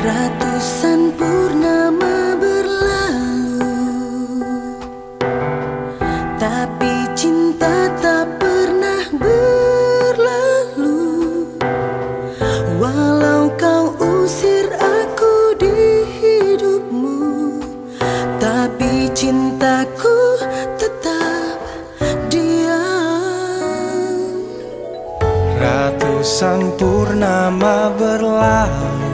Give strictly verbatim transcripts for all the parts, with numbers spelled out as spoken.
Ratusan purnama berlalu, tapi cinta tak pernah berlalu. Walau kau usir aku di hidupmu, tapi cintaku tetap diam. Ratusan purnama berlalu,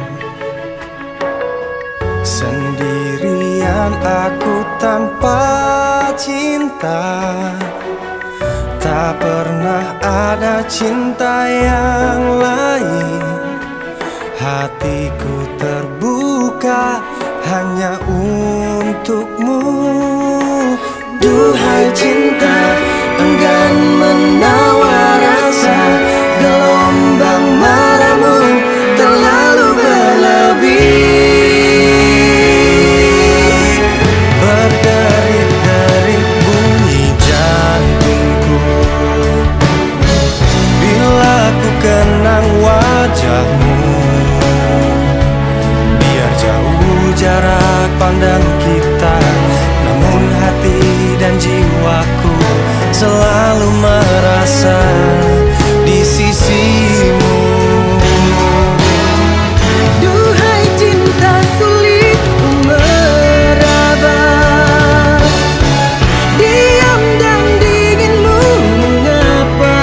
sendirian aku tanpa cinta. Tak pernah ada cinta yang lain. Hatiku terbuka hanya untukmu. Duhai cinta, enggan menawar rasa. Gelombang marahmu terlalu berlebih. Berderit-derit bunyi jantungku bila ku kenang wajahmu. Biar jauh jarak pandang kita, namun hati dan jiwaku selalu merasa di sisimu. Duhai cinta, sulit ku meraba. Diam dan dinginmu mengapa?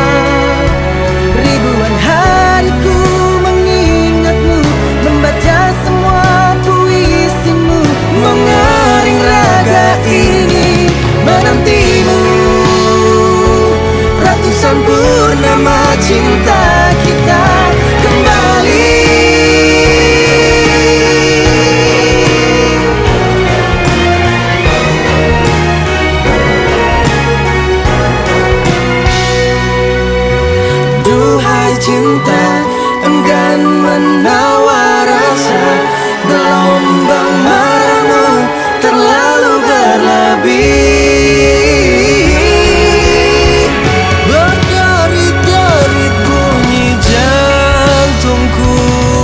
Ribuan hariku mengingatmu, membaca semua puisimu. Mengering raga ini menantimu. Ratusan purnama cinta kita kembali. Duhai cinta, enggan menawar rasa. Gelombang marahmu terlalu berlebih. Berderit-derit bunyi jantungku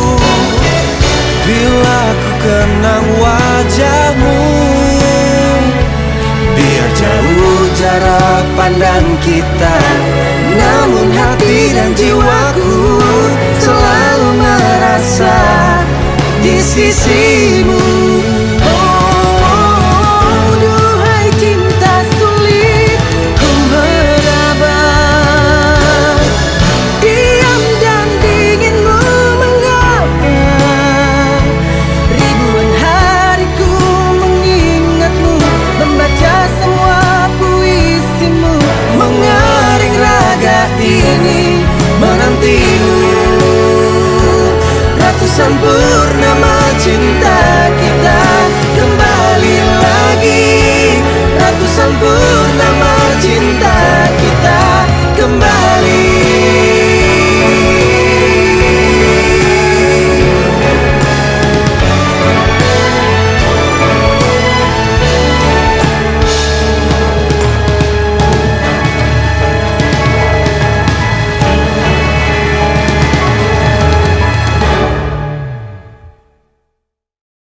bila ku kenang wajahmu. Biar jauh jarak pandang kita, namun hati dan jiwaku selalu merasa di sisi